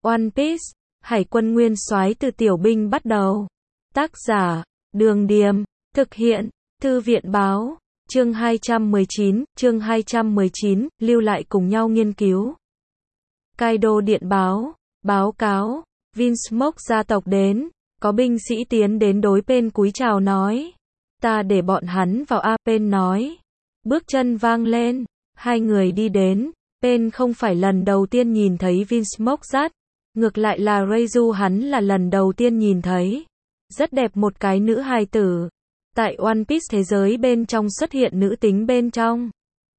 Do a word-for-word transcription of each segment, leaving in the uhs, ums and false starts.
One Piece, Hải quân nguyên soái từ tiểu binh bắt đầu. Tác giả, Đường Điềm, thực hiện, Thư viện Báo, chương hai trăm mười chín, chương hai trăm mười chín, lưu lại cùng nhau nghiên cứu. Kaido điện báo, báo cáo, Vinsmoke gia tộc đến, có binh sĩ tiến đến đối Pain cúi chào nói. Ta để bọn hắn vào a. Pain nói. Bước chân vang lên, hai người đi đến, Pain không phải lần đầu tiên nhìn thấy Vinsmoke dắt, ngược lại là Reizu hắn là lần đầu tiên nhìn thấy. Rất đẹp một cái nữ hài tử. Tại One Piece thế giới bên trong xuất hiện nữ tính bên trong.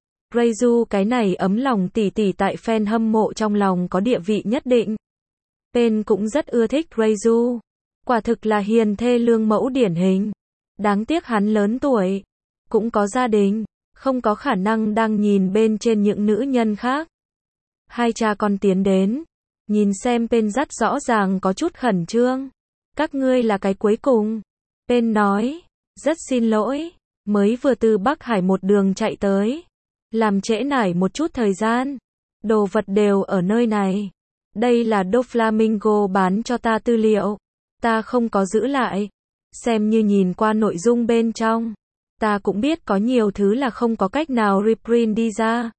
Reizu cái này ấm lòng tỉ tỉ tại fan hâm mộ trong lòng có địa vị nhất định. Pain cũng rất ưa thích Reizu. Quả thực là hiền thê lương mẫu điển hình. Đáng tiếc hắn lớn tuổi, cũng có gia đình, không có khả năng đang nhìn bên trên những nữ nhân khác. Hai cha con tiến đến, nhìn xem Pain dắt rõ ràng có chút khẩn trương. Các ngươi là cái cuối cùng. Pain nói, rất xin lỗi, mới vừa từ Bắc Hải một đường chạy tới. Làm trễ nải một chút thời gian. Đồ vật đều ở nơi này. Đây là Doflamingo bán cho ta tư liệu. Ta không có giữ lại. Xem như nhìn qua nội dung bên trong. Ta cũng biết có nhiều thứ là không có cách nào reprint đi ra.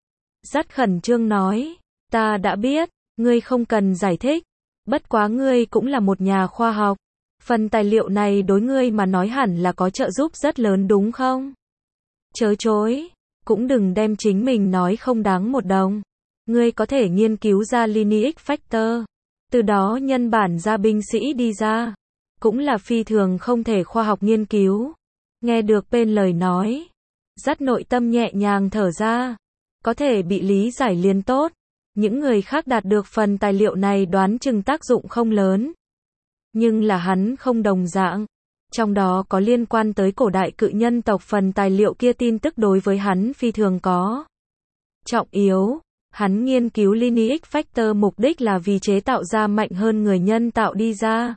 Rất khẩn trương nói. Ta đã biết, ngươi không cần giải thích. Bất quá ngươi cũng là một nhà khoa học. Phần tài liệu này đối ngươi mà nói hẳn là có trợ giúp rất lớn đúng không? Chớ chối. Cũng đừng đem chính mình nói không đáng một đồng. Ngươi có thể nghiên cứu ra lineage factor. Từ đó nhân bản ra binh sĩ đi ra. Cũng là phi thường không thể khoa học nghiên cứu. Nghe được Pain lời nói. Rất nội tâm nhẹ nhàng thở ra. Có thể bị lý giải liền tốt. Những người khác đạt được phần tài liệu này đoán chừng tác dụng không lớn. Nhưng là hắn không đồng dạng. Trong đó có liên quan tới cổ đại cự nhân tộc phần tài liệu kia tin tức đối với hắn phi thường có trọng yếu. Hắn nghiên cứu lineage factor mục đích là vì chế tạo ra mạnh hơn người nhân tạo đi ra.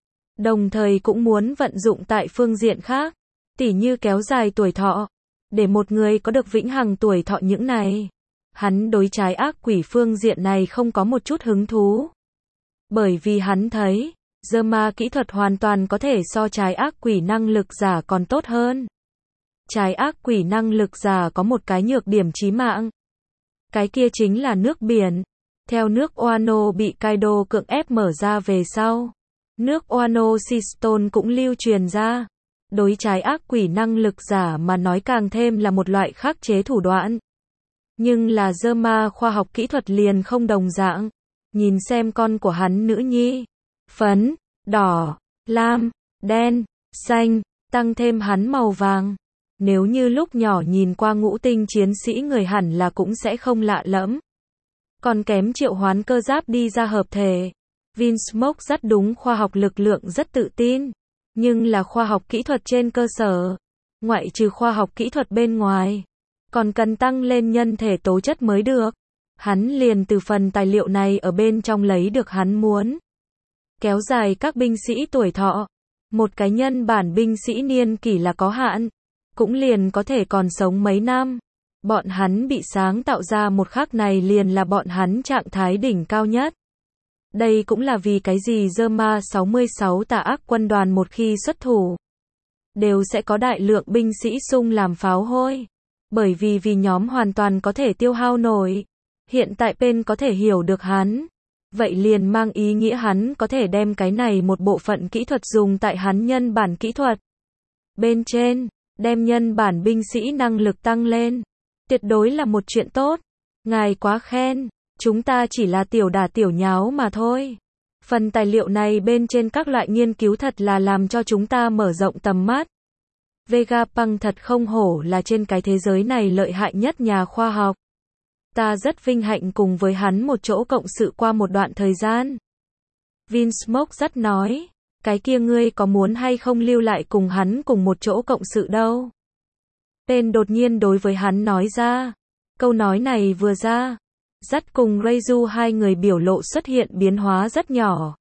Đồng thời cũng muốn vận dụng tại phương diện khác, tỉ như kéo dài tuổi thọ, để một người có được vĩnh hằng tuổi thọ những này. Hắn đối trái ác quỷ phương diện này không có một chút hứng thú. Bởi vì hắn thấy, Zerma kỹ thuật hoàn toàn có thể so trái ác quỷ năng lực giả còn tốt hơn. Trái ác quỷ năng lực giả có một cái nhược điểm chí mạng. Cái kia chính là nước biển. Theo nước Wano bị Kaido cưỡng ép mở ra về sau, nước Wano Seastone cũng lưu truyền ra. Đối trái ác quỷ năng lực giả mà nói càng thêm là một loại khắc chế thủ đoạn. Nhưng là Zerma khoa học kỹ thuật liền không đồng dạng. Nhìn xem con của hắn nữ nhi. Phấn, đỏ, lam, đen, xanh, tăng thêm hắn màu vàng. Nếu như lúc nhỏ nhìn qua ngũ tinh chiến sĩ người hẳn là cũng sẽ không lạ lẫm. Còn kém triệu hoán cơ giáp đi ra hợp thể. Vinsmoke rất đúng khoa học lực lượng rất tự tin. Nhưng là khoa học kỹ thuật trên cơ sở. Ngoại trừ khoa học kỹ thuật bên ngoài. Còn cần tăng lên nhân thể tố chất mới được. Hắn liền từ phần tài liệu này ở bên trong lấy được hắn muốn. Kéo dài các binh sĩ tuổi thọ. Một cái nhân bản binh sĩ niên kỷ là có hạn. Cũng liền có thể còn sống mấy năm. Bọn hắn bị sáng tạo ra một khắc này liền là bọn hắn trạng thái đỉnh cao nhất. Đây cũng là vì cái gì Zerma sáu mươi sáu tà ác quân đoàn một khi xuất thủ. Đều sẽ có đại lượng binh sĩ sung làm pháo hôi. Bởi vì vì nhóm hoàn toàn có thể tiêu hao nổi. Hiện tại Pain có thể hiểu được hắn. Vậy liền mang ý nghĩa hắn có thể đem cái này một bộ phận kỹ thuật dùng tại hắn nhân bản kỹ thuật. Bên trên, đem nhân bản binh sĩ năng lực tăng lên. Tuyệt đối là một chuyện tốt. Ngài quá khen, chúng ta chỉ là tiểu đả tiểu nháo mà thôi. Phần tài liệu này bên trên các loại nghiên cứu thật là làm cho chúng ta mở rộng tầm mắt. Vegapunk thật không hổ là trên cái thế giới này lợi hại nhất nhà khoa học. Ta rất vinh hạnh cùng với hắn một chỗ cộng sự qua một đoạn thời gian. Vinsmoke rất nói, cái kia ngươi có muốn hay không lưu lại cùng hắn cùng một chỗ cộng sự đâu. Pain đột nhiên đối với hắn nói ra. Câu nói này vừa ra, rất cùng Reizu hai người biểu lộ xuất hiện biến hóa rất nhỏ.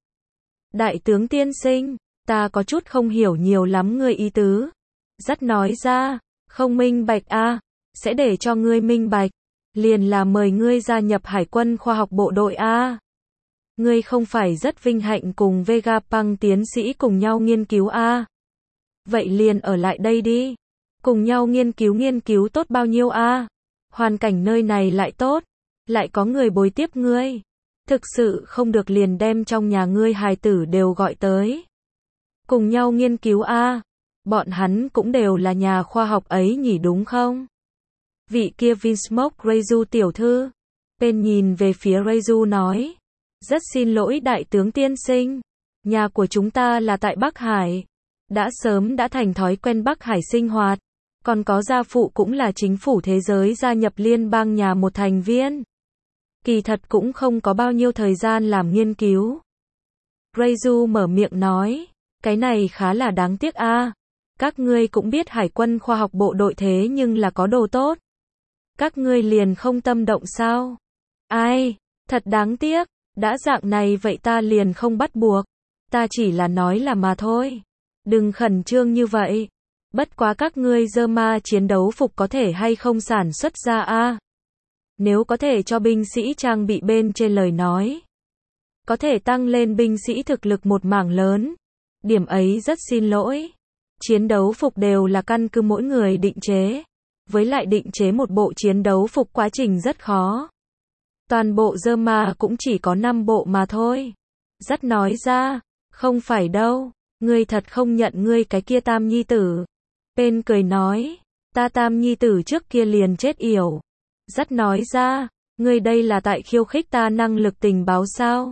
Đại tướng tiên sinh, ta có chút không hiểu nhiều lắm ngươi ý tứ. Rất nói ra, không minh bạch a, à, sẽ để cho ngươi minh bạch. Liền là mời ngươi gia nhập hải quân khoa học bộ đội a. Ngươi không phải rất vinh hạnh cùng Vegapunk tiến sĩ cùng nhau nghiên cứu a? Vậy liền ở lại đây đi. Cùng nhau nghiên cứu nghiên cứu tốt bao nhiêu a? Hoàn cảnh nơi này lại tốt, lại có người bồi tiếp ngươi. Thực sự không được liền đem trong nhà ngươi hài tử đều gọi tới. Cùng nhau nghiên cứu a? Bọn hắn cũng đều là nhà khoa học ấy nhỉ đúng không? Vị kia Vinsmoke Reizu tiểu thư. Bên nhìn về phía Reizu nói. Rất xin lỗi đại tướng tiên sinh. Nhà của chúng ta là tại Bắc Hải. Đã sớm đã thành thói quen Bắc Hải sinh hoạt. Còn có gia phụ cũng là chính phủ thế giới gia nhập liên bang nhà một thành viên. Kỳ thật cũng không có bao nhiêu thời gian làm nghiên cứu. Reizu mở miệng nói. Cái này khá là đáng tiếc a. Các ngươi cũng biết hải quân khoa học bộ đội thế nhưng là có đồ tốt. Các ngươi liền không tâm động sao? Ai, thật đáng tiếc. Đã dạng này vậy ta liền không bắt buộc. Ta chỉ là nói là mà thôi. Đừng khẩn trương như vậy. Bất quá các ngươi dơ ma chiến đấu phục có thể hay không sản xuất ra a? Nếu có thể cho binh sĩ trang bị bên trên lời nói. Có thể tăng lên binh sĩ thực lực một mảng lớn. Điểm ấy rất xin lỗi. Chiến đấu phục đều là căn cứ mỗi người định chế. Với lại định chế một bộ chiến đấu phục quá trình rất khó. Toàn bộ dơ ma cũng chỉ có năm bộ mà thôi. Rất nói ra, không phải đâu, ngươi thật không nhận ngươi cái kia tam nhi tử. Bên cười nói, ta tam nhi tử trước kia liền chết yểu. Rất nói ra, ngươi đây là tại khiêu khích ta năng lực tình báo sao?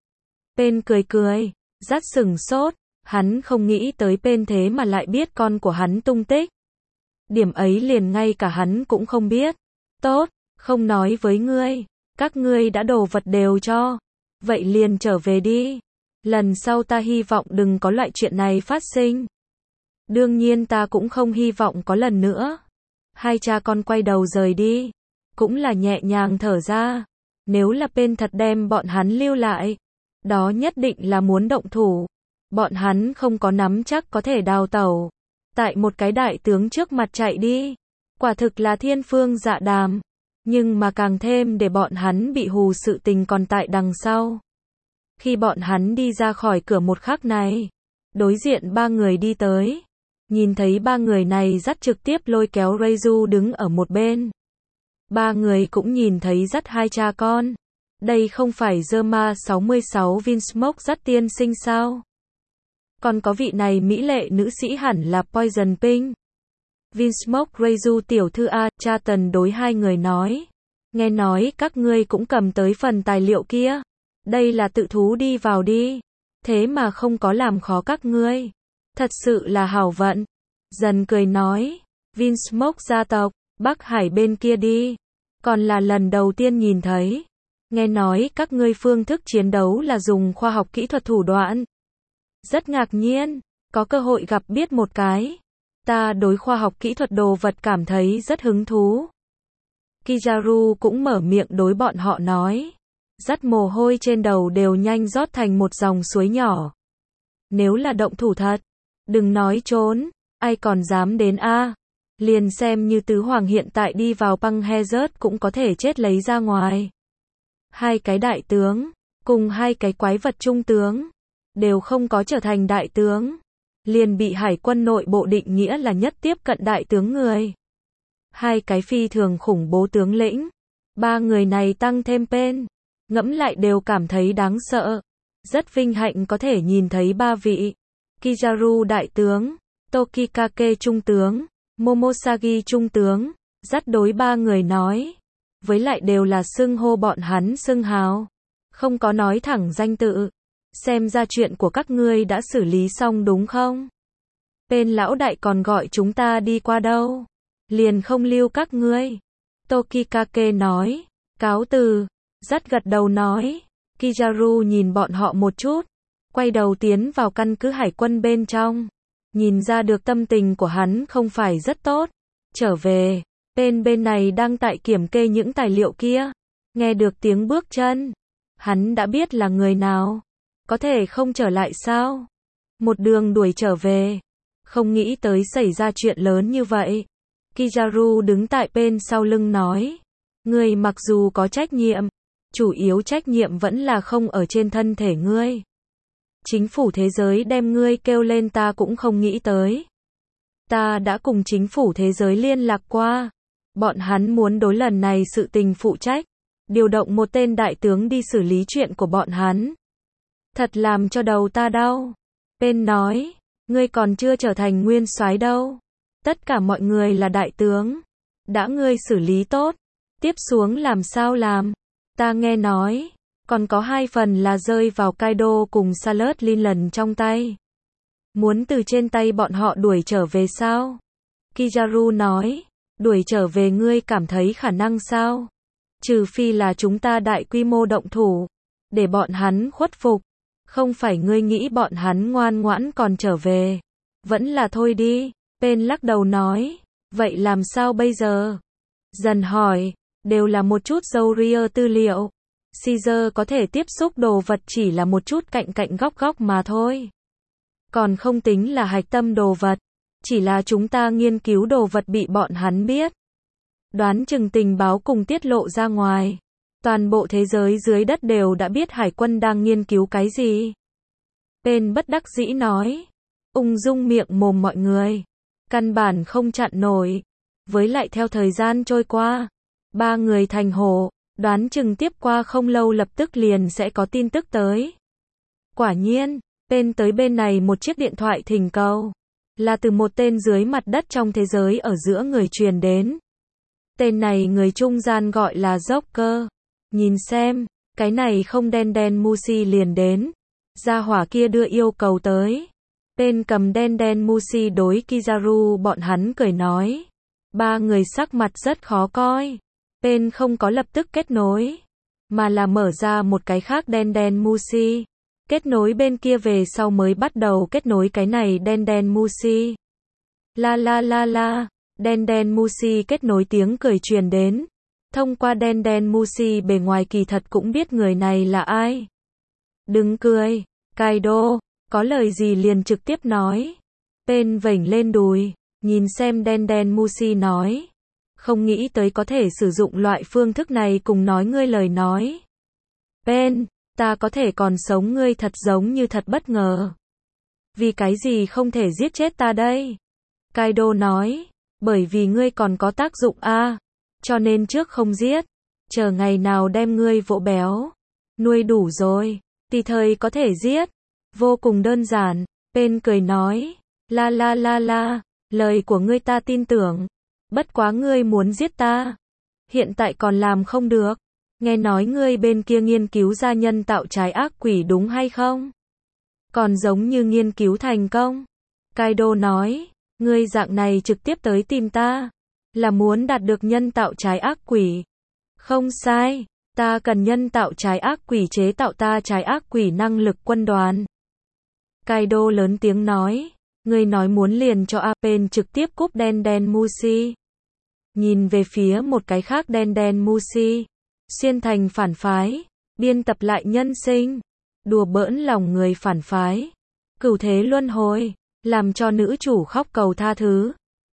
Bên cười cười, rất sừng sốt, hắn không nghĩ tới bên thế mà lại biết con của hắn tung tích. Điểm ấy liền ngay cả hắn cũng không biết. Tốt, không nói với ngươi. Các ngươi đã đồ vật đều cho. Vậy liền trở về đi. Lần sau ta hy vọng đừng có loại chuyện này phát sinh. Đương nhiên ta cũng không hy vọng có lần nữa. Hai cha con quay đầu rời đi. Cũng là nhẹ nhàng thở ra. Nếu là bên thật đem bọn hắn lưu lại. Đó nhất định là muốn động thủ. Bọn hắn không có nắm chắc có thể đào tẩu. Tại một cái đại tướng trước mặt chạy đi. Quả thực là thiên phương dạ đàm. Nhưng mà càng thêm để bọn hắn bị hù sự tình còn tại đằng sau. Khi bọn hắn đi ra khỏi cửa một khắc này, đối diện ba người đi tới. Nhìn thấy ba người này dắt trực tiếp lôi kéo Reizu đứng ở một bên. Ba người cũng nhìn thấy dắt hai cha con. Đây không phải Zerma sáu mươi sáu Vinsmoke dắt tiên sinh sao? Còn có vị này mỹ lệ nữ sĩ hẳn là Poison Pink. Vinsmoke Reizu tiểu thư a, cha tần đối hai người nói. Nghe nói các ngươi cũng cầm tới phần tài liệu kia. Đây là tự thú đi vào đi. Thế mà không có làm khó các ngươi. Thật sự là hảo vận. Dần cười nói. Vinsmoke gia tộc, Bắc Hải bên kia đi. Còn là lần đầu tiên nhìn thấy. Nghe nói các ngươi phương thức chiến đấu là dùng khoa học kỹ thuật thủ đoạn. Rất ngạc nhiên. Có cơ hội gặp biết một cái. Ta đối khoa học kỹ thuật đồ vật cảm thấy rất hứng thú. Kizaru cũng mở miệng đối bọn họ nói. Dắt mồ hôi trên đầu đều nhanh rót thành một dòng suối nhỏ. Nếu là động thủ thật, đừng nói trốn, ai còn dám đến a? Liền xem như tứ hoàng hiện tại đi vào băng Hezert cũng có thể chết lấy ra ngoài. Hai cái đại tướng, cùng hai cái quái vật trung tướng, đều không có trở thành đại tướng. Liền bị hải quân nội bộ định nghĩa là nhất tiếp cận đại tướng người. Hai cái phi thường khủng bố tướng lĩnh. Ba người này tăng thêm tên. Ngẫm lại đều cảm thấy đáng sợ. Rất vinh hạnh có thể nhìn thấy ba vị. Kizaru đại tướng, Tokikake trung tướng, Momosagi trung tướng. Dắt đối ba người nói. Với lại đều là xưng hô bọn hắn xưng hào. Không có nói thẳng danh tự. Xem ra chuyện của các ngươi đã xử lý xong đúng không? Bên lão đại còn gọi chúng ta đi qua đâu? Liền không lưu các ngươi. Tokikake nói. Cáo từ. Dắt gật đầu nói. Kizaru nhìn bọn họ một chút. Quay đầu tiến vào căn cứ hải quân bên trong. Nhìn ra được tâm tình của hắn không phải rất tốt. Trở về. Bên bên này đang tại kiểm kê những tài liệu kia. Nghe được tiếng bước chân. Hắn đã biết là người nào. Có thể không trở lại sao? Một đường đuổi trở về. Không nghĩ tới xảy ra chuyện lớn như vậy. Kizaru đứng tại bên sau lưng nói. Người mặc dù có trách nhiệm. chủ yếu trách nhiệm vẫn là không ở trên thân thể ngươi. Chính phủ thế giới đem ngươi kêu lên ta cũng không nghĩ tới. Ta đã cùng chính phủ thế giới liên lạc qua. Bọn hắn muốn đối lần này sự tình phụ trách. Điều động một tên đại tướng đi xử lý chuyện của bọn hắn. Thật làm cho đầu ta đau. Bên nói, ngươi còn chưa trở thành nguyên soái đâu. Tất cả mọi người là đại tướng. Đã ngươi xử lý tốt. Tiếp xuống làm sao làm? Ta nghe nói, còn có hai phần là rơi vào Kaido cùng Salad Lincoln trong tay. Muốn từ trên tay bọn họ đuổi trở về sao? Kizaru nói, đuổi trở về ngươi cảm thấy khả năng sao? Trừ phi là chúng ta đại quy mô động thủ, để bọn hắn khuất phục. Không phải ngươi nghĩ bọn hắn ngoan ngoãn còn trở về. Vẫn là thôi đi. Pen lắc đầu nói, vậy làm sao bây giờ? Dần hỏi, đều là một chút dâu ria tư liệu. Caesar có thể tiếp xúc đồ vật chỉ là một chút cạnh cạnh góc góc mà thôi. Còn không tính là hạch tâm đồ vật. Chỉ là chúng ta nghiên cứu đồ vật bị bọn hắn biết. Đoán chừng tình báo cùng tiết lộ ra ngoài. Toàn bộ thế giới dưới đất đều đã biết hải quân đang nghiên cứu cái gì. Pen bất đắc dĩ nói. Ung dung miệng mồm mọi người. Căn bản không chặn nổi. Với lại theo thời gian trôi qua. Ba người thành hồ. Đoán chừng tiếp qua không lâu lập tức liền sẽ có tin tức tới. Quả nhiên. Pen tới bên này một chiếc điện thoại thỉnh cầu. Là từ một tên dưới mặt đất trong thế giới ở giữa người truyền đến. Tên này người trung gian gọi là Joker. Nhìn xem, cái này không đen đen Mushi liền đến. Gia hỏa kia đưa yêu cầu tới. Pen cầm đen đen Mushi đối Kizaru bọn hắn cười nói. Ba người sắc mặt rất khó coi. Pen không có lập tức kết nối. Mà là mở ra một cái khác đen đen Mushi. Kết nối bên kia về sau mới bắt đầu kết nối cái này đen đen Mushi. La la la la. Đen đen Mushi kết nối tiếng cười truyền đến. Thông qua đen đen Mushi bề ngoài kỳ thật cũng biết người này là ai. Đừng cười, Kaido, có lời gì liền trực tiếp nói. Pen vểnh lên đùi, nhìn xem đen đen Mushi nói. Không nghĩ tới có thể sử dụng loại phương thức này cùng nói ngươi lời nói. Pen, ta có thể còn sống ngươi thật giống như thật bất ngờ. Vì cái gì không thể giết chết ta đây? Kaido nói, bởi vì ngươi còn có tác dụng a. Cho nên trước không giết, chờ ngày nào đem ngươi vỗ béo, nuôi đủ rồi, tùy thời có thể giết. Vô cùng đơn giản, Pen cười nói, la la la la, lời của ngươi ta tin tưởng, bất quá ngươi muốn giết ta, hiện tại còn làm không được, nghe nói ngươi bên kia nghiên cứu ra nhân tạo trái ác quỷ đúng hay không? Còn giống như nghiên cứu thành công. Kaido nói, ngươi dạng này trực tiếp tới tìm ta. Là muốn đạt được nhân tạo trái ác quỷ. Không sai, ta cần nhân tạo trái ác quỷ chế tạo ta trái ác quỷ năng lực quân đoàn. Kaido lớn tiếng nói, ngươi nói muốn liền cho Apen trực tiếp cúp đen đen Mushi. Nhìn về phía một cái khác đen đen Mushi, xuyên thành phản phái, biên tập lại nhân sinh, đùa bỡn lòng người phản phái, cửu thế luân hồi, làm cho nữ chủ khóc cầu tha thứ.